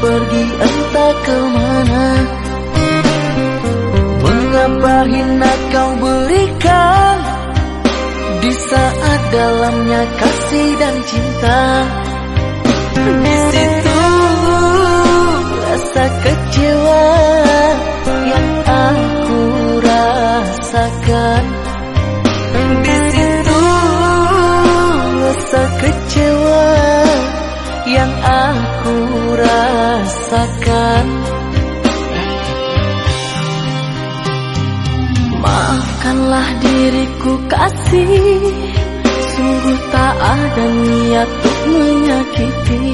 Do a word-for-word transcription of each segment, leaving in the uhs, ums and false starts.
pergi entah kemana. Mengapa hina kau berikan di saat dalamnya kasih dan cinta. Di situ rasa kecewa yang aku rasakan. Di situ rasa kecewa yang aku rasakan. Maafkanlah diriku kasih, sungguh tak ada niat untuk menyakiti.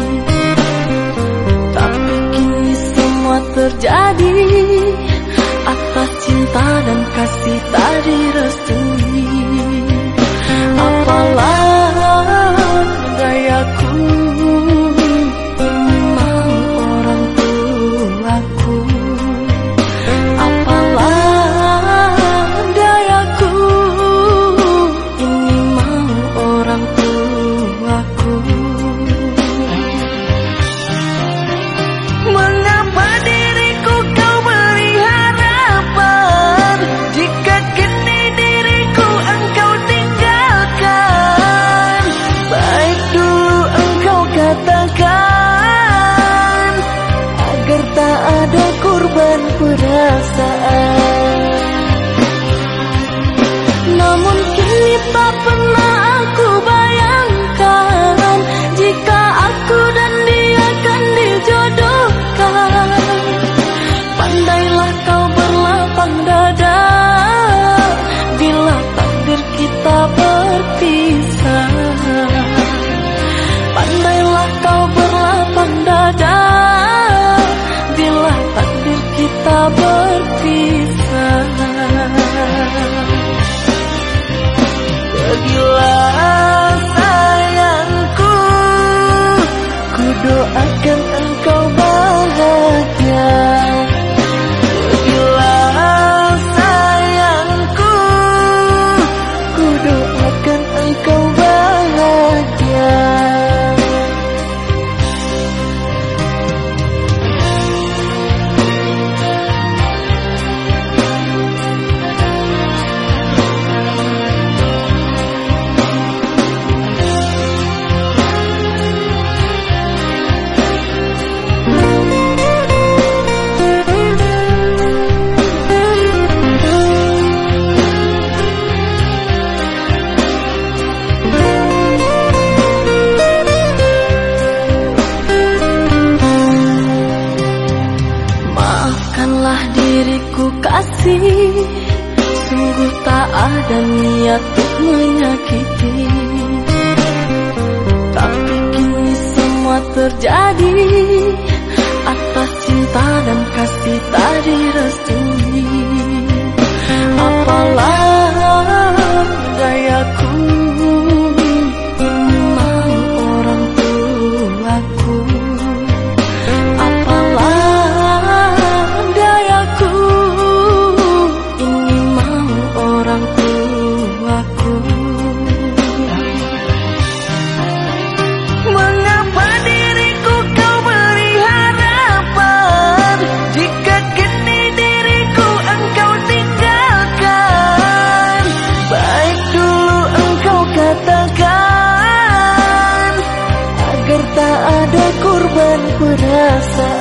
Tapi kini semua terjadi atas cinta dan kasih tak direstui. Apalah dayaku mau orang tuaku. Apalah dayaku ini mau orang tuaku. Mengapa diriku kau beri harapan jika kini diriku engkau tinggalkan. Baik dulu engkau katakan agar tak ada korban perasaan. Namun kini tak pernah aku bayangkan jika aku dan dia akan dijodohkan. Pandailah kau berlapang dada bila takdir kita berpisah. Pandailah kau berlapang dada bila takdir kita berpisah. Pergilah sayangku, ku doakan engkau bahagia. Pergilah sayangku, ku doakan engkau bahagia. Maafkanlah diriku kasih, sungguh tak ada niat untuk menyakiti. Tapi kini semua terjadi atas cinta dan kasih tak direstui. Apalah dayaku ini mau orang tuaku. Apalah dayaku ini mau orang tuaku. Mengapa diriku kau beri harapan jika kini diriku engkau tinggalkan. Baik dulu engkau katakan agar tak ada korban perasaan.